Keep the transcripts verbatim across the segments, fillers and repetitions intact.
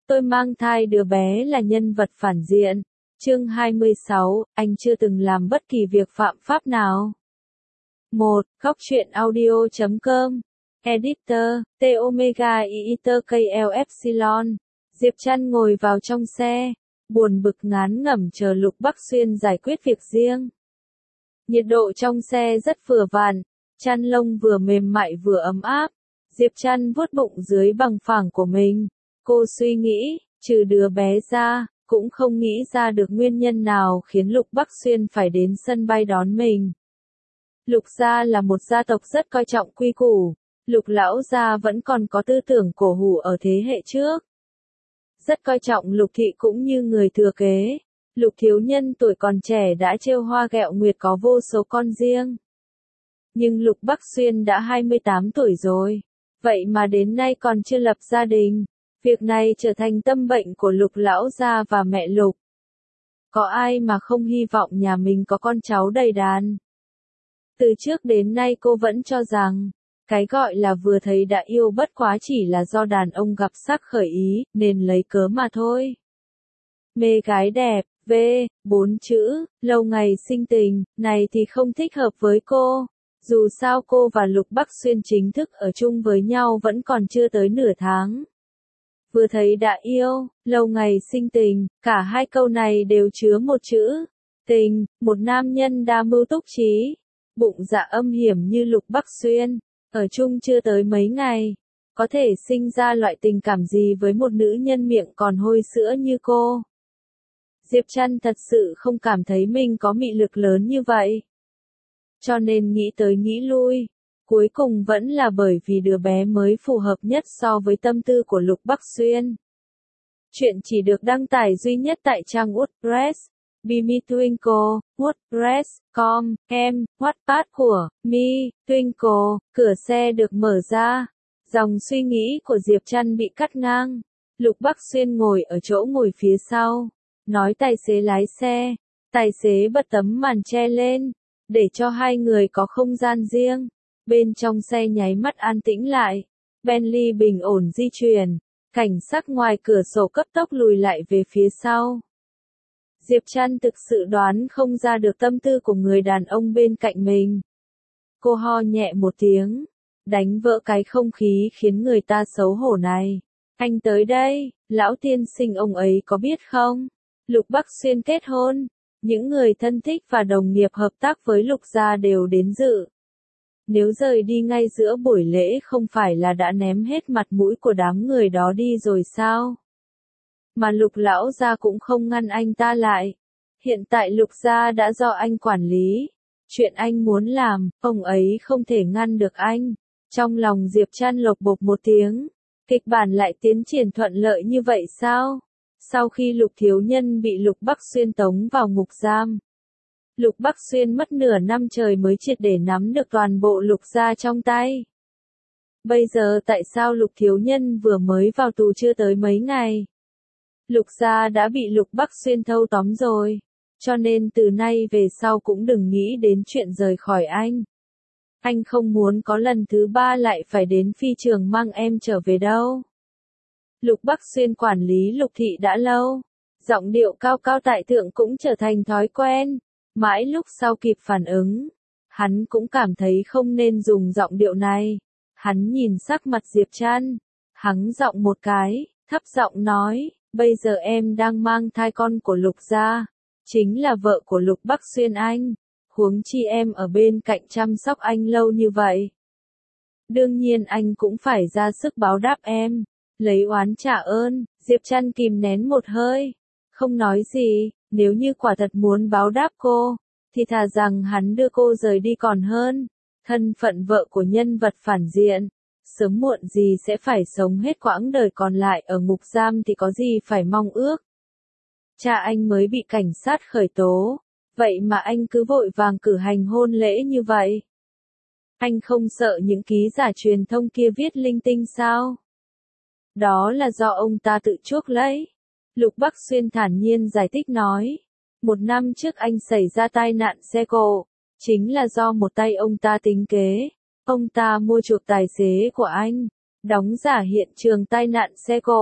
Tôi mang thai đứa bé là nhân vật phản diện. Chương hai mươi sáu, anh chưa từng làm bất kỳ việc phạm pháp nào. một. Góc truyện audio chấm com. Editor, T Omega Editor K L Epsilon. Diệp Trăn ngồi vào trong xe, buồn bực ngán ngẩm chờ Lục Bắc Xuyên giải quyết việc riêng. Nhiệt độ trong xe rất vừa vặn, chăn lông vừa mềm mại vừa ấm áp. Diệp Trăn vuốt bụng dưới bằng phẳng của mình. Cô suy nghĩ, trừ đứa bé ra, cũng không nghĩ ra được nguyên nhân nào khiến Lục Bắc Xuyên phải đến sân bay đón mình. Lục gia là một gia tộc rất coi trọng quy củ. Lục lão gia vẫn còn có tư tưởng cổ hủ ở thế hệ trước. Rất coi trọng Lục thị cũng như người thừa kế. Lục thiếu nhân tuổi còn trẻ đã trêu hoa ghẹo nguyệt có vô số con riêng. Nhưng Lục Bắc Xuyên đã hai mươi tám tuổi rồi. Vậy mà đến nay còn chưa lập gia đình. Việc này trở thành tâm bệnh của Lục lão gia và mẹ Lục. Có ai mà không hy vọng nhà mình có con cháu đầy đàn. Từ trước đến nay cô vẫn cho rằng, cái gọi là vừa thấy đã yêu bất quá chỉ là do đàn ông gặp sắc khởi ý, nên lấy cớ mà thôi. Mê gái đẹp, v, bốn chữ, lâu ngày sinh tình, này thì không thích hợp với cô. Dù sao cô và Lục Bắc Xuyên chính thức ở chung với nhau vẫn còn chưa tới nửa tháng. Vừa thấy đã yêu, lâu ngày sinh tình, cả hai câu này đều chứa một chữ, tình, một nam nhân đa mưu túc trí, bụng dạ âm hiểm như Lục Bắc Xuyên, ở chung chưa tới mấy ngày, có thể sinh ra loại tình cảm gì với một nữ nhân miệng còn hôi sữa như cô. Diệp Trăn thật sự không cảm thấy mình có mị lực lớn như vậy. Cho nên nghĩ tới nghĩ lui, cuối cùng vẫn là bởi vì đứa bé mới phù hợp nhất so với tâm tư của Lục Bắc Xuyên. Chuyện chỉ được đăng tải duy nhất tại trang WordPress, Bimi Twinkle, WordPress chấm com, em, Wattpad của Mi, Twinkle, cửa xe được mở ra. Dòng suy nghĩ của Diệp Trăn bị cắt ngang. Lục Bắc Xuyên ngồi ở chỗ ngồi phía sau, nói tài xế lái xe. Tài xế bật tấm màn che lên, để cho hai người có không gian riêng. Bên trong xe nháy mắt an tĩnh lại. Bentley bình ổn di chuyển. Cảnh sắc ngoài cửa sổ cấp tốc lùi lại về phía sau. Diệp Trăn thực sự đoán không ra được tâm tư của người đàn ông bên cạnh mình. Cô ho nhẹ một tiếng, đánh vỡ cái không khí khiến người ta xấu hổ này. Anh tới đây, lão tiên sinh ông ấy có biết không? Lục Bắc Xuyên kết hôn, những người thân thích và đồng nghiệp hợp tác với Lục gia đều đến dự. Nếu rời đi ngay giữa buổi lễ không phải là đã ném hết mặt mũi của đám người đó đi rồi sao? Mà Lục lão gia cũng không ngăn anh ta lại. Hiện tại Lục gia đã do anh quản lý. Chuyện anh muốn làm, ông ấy không thể ngăn được anh. Trong lòng Diệp Trăn lộc bộc một tiếng. Kịch bản lại tiến triển thuận lợi như vậy sao? Sau khi Lục thiếu nhân bị Lục Bắc Xuyên tống vào ngục giam. Lục Bắc Xuyên mất nửa năm trời mới triệt để nắm được toàn bộ Lục gia trong tay. Bây giờ tại sao Lục thiếu nhân vừa mới vào tù chưa tới mấy ngày? Lục gia đã bị Lục Bắc Xuyên thâu tóm rồi. Cho nên từ nay về sau cũng đừng nghĩ đến chuyện rời khỏi anh. Anh không muốn có lần thứ ba lại phải đến phi trường mang em trở về đâu. Lục Bắc Xuyên quản lý Lục thị đã lâu. Giọng điệu cao cao tại thượng cũng trở thành thói quen. Mãi lúc sau kịp phản ứng. Hắn cũng cảm thấy không nên dùng giọng điệu này. Hắn nhìn sắc mặt Diệp Trăn. Hắng giọng một cái, thấp giọng nói. Bây giờ em đang mang thai con của Lục gia, chính là vợ của Lục Bắc Xuyên anh, huống chi em ở bên cạnh chăm sóc anh lâu như vậy. Đương nhiên anh cũng phải ra sức báo đáp em, lấy oán trả ơn. Diệp Trăn kìm nén một hơi, không nói gì. Nếu như quả thật muốn báo đáp cô, thì thà rằng hắn đưa cô rời đi còn hơn. Thân phận vợ của nhân vật phản diện, sớm muộn gì sẽ phải sống hết quãng đời còn lại ở ngục giam thì có gì phải mong ước. Cha anh mới bị cảnh sát khởi tố, vậy mà anh cứ vội vàng cử hành hôn lễ như vậy. Anh không sợ những ký giả truyền thông kia viết linh tinh sao? Đó là do ông ta tự chuốc lấy. Lục Bắc Xuyên thản nhiên giải thích nói. Một năm trước anh xảy ra tai nạn xe cộ, chính là do một tay ông ta tính kế. Ông ta mua chuộc tài xế của anh, đóng giả hiện trường tai nạn xe cộ,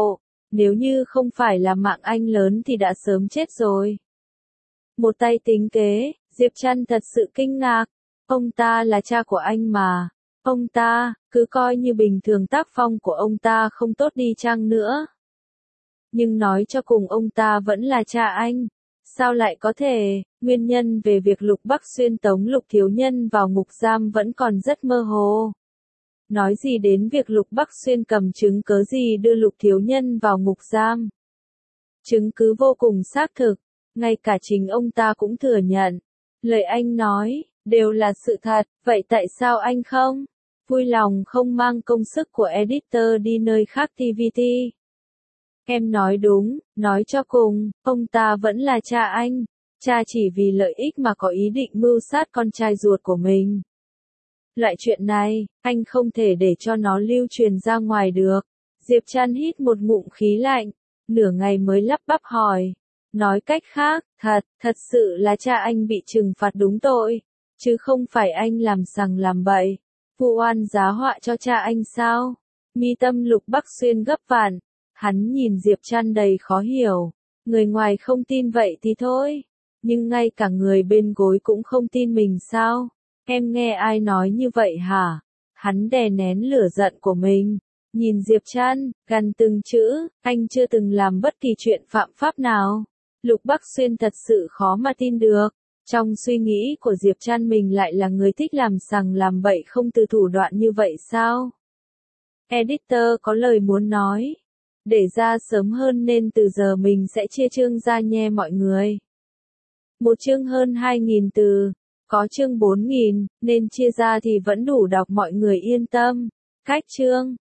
Nếu như không phải là mạng anh lớn thì đã sớm chết rồi. Một tay tính kế, Diệp Trăn thật sự kinh ngạc. Ông ta là cha của anh mà. Ông ta, cứ coi như bình thường tác phong của ông ta không tốt đi chăng nữa. Nhưng nói cho cùng ông ta vẫn là cha anh. Sao lại có thể, nguyên nhân về việc Lục Bắc Xuyên tống Lục Thiếu Nhân vào ngục giam vẫn còn rất mơ hồ. Nói gì đến việc Lục Bắc Xuyên cầm chứng cớ gì đưa Lục Thiếu Nhân vào ngục giam. Chứng cứ vô cùng xác thực, ngay cả chính ông ta cũng thừa nhận. Lời anh nói, đều là sự thật, vậy tại sao anh không? Vui lòng không mang công sức của editor đi nơi khác tê vê tê. Em nói đúng, nói cho cùng, ông ta vẫn là cha anh. Cha chỉ vì lợi ích mà có ý định mưu sát con trai ruột của mình. Loại chuyện này, anh không thể để cho nó lưu truyền ra ngoài được. Diệp Trăn hít một ngụm khí lạnh, nửa ngày mới lắp bắp hỏi. Nói cách khác, thật, thật sự là cha anh bị trừng phạt đúng tội, chứ không phải anh làm sằng làm bậy, vu oan giá họa cho cha anh sao? Mi tâm Lục Bắc Xuyên gấp vạn, hắn nhìn Diệp Trăn đầy khó hiểu, người ngoài không tin vậy thì thôi, nhưng ngay cả người bên gối cũng không tin mình sao? Em nghe ai nói như vậy hả? Hắn đè nén lửa giận của mình, nhìn Diệp Trăn, gằn từng chữ, anh chưa từng làm bất kỳ chuyện phạm pháp nào. Lục Bắc Xuyên thật sự khó mà tin được. Trong suy nghĩ của Diệp Trăn mình lại là người thích làm sằng làm bậy không từ thủ đoạn như vậy sao? Editor có lời muốn nói. Để ra sớm hơn nên từ giờ mình sẽ chia chương ra nha mọi người. Một chương hơn hai nghìn từ, có chương bốn nghìn, nên chia ra thì vẫn đủ đọc mọi người yên tâm. Cách chương